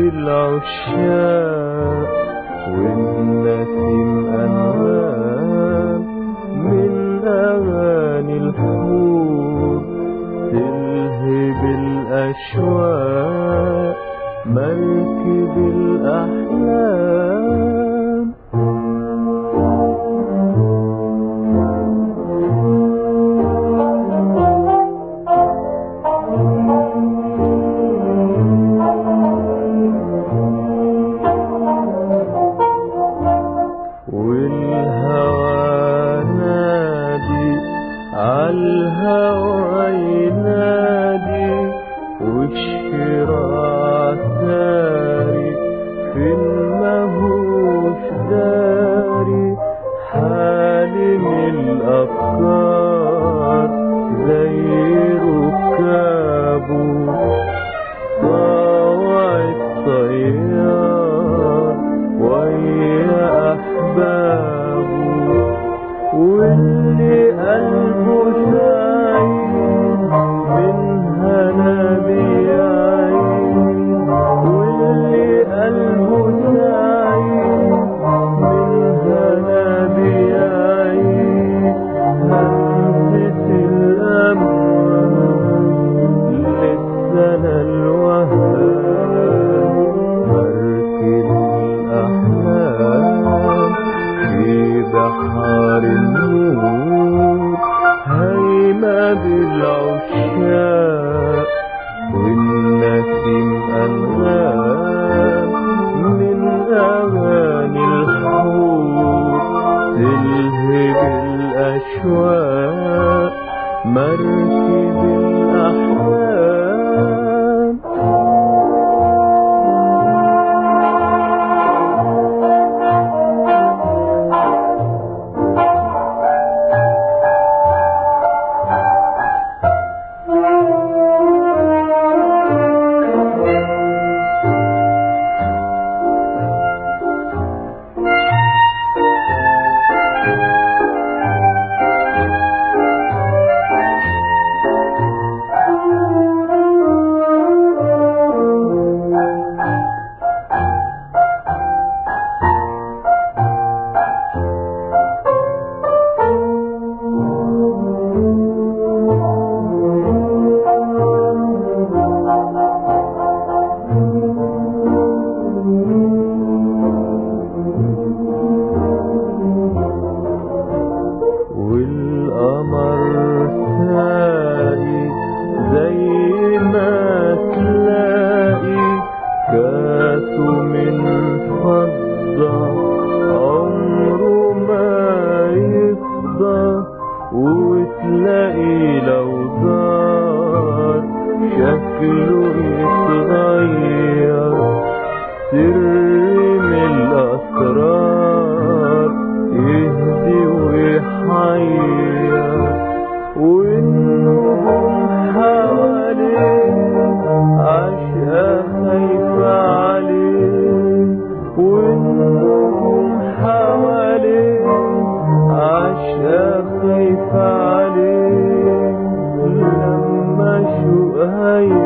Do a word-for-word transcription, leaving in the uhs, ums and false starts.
بالعشاق والنسيم أنغام من أغاني الحور تلهب الأشواق مركب الأحلام. والهوى نادي عالهوى ينادي والشراع ساري في المهوش داري حالم الأفكار زي ركابه طاوع الطيار ويا أحبابه واللي قلبه سعيد من هنا بيعيد واللي قلبه سعيد من هنا بيعيد همسة الأمل للسنة الوهاب مركب الأحلام في بحار النور هيمة بالعشاق والنسيم أنغام من أغاني الحور تلهب الأشواق مركب الأحلام. والقمر ساقي زي ما تلاقي كاسه من فضة عمره ما يفضى وتلاقي لو دار شكله يتغير سر من الأسرار يهدي ويحير والنجوم حواليه عشقة خايفة عليه والنجوم حواليه عشقة خايفة عليه لما شوقها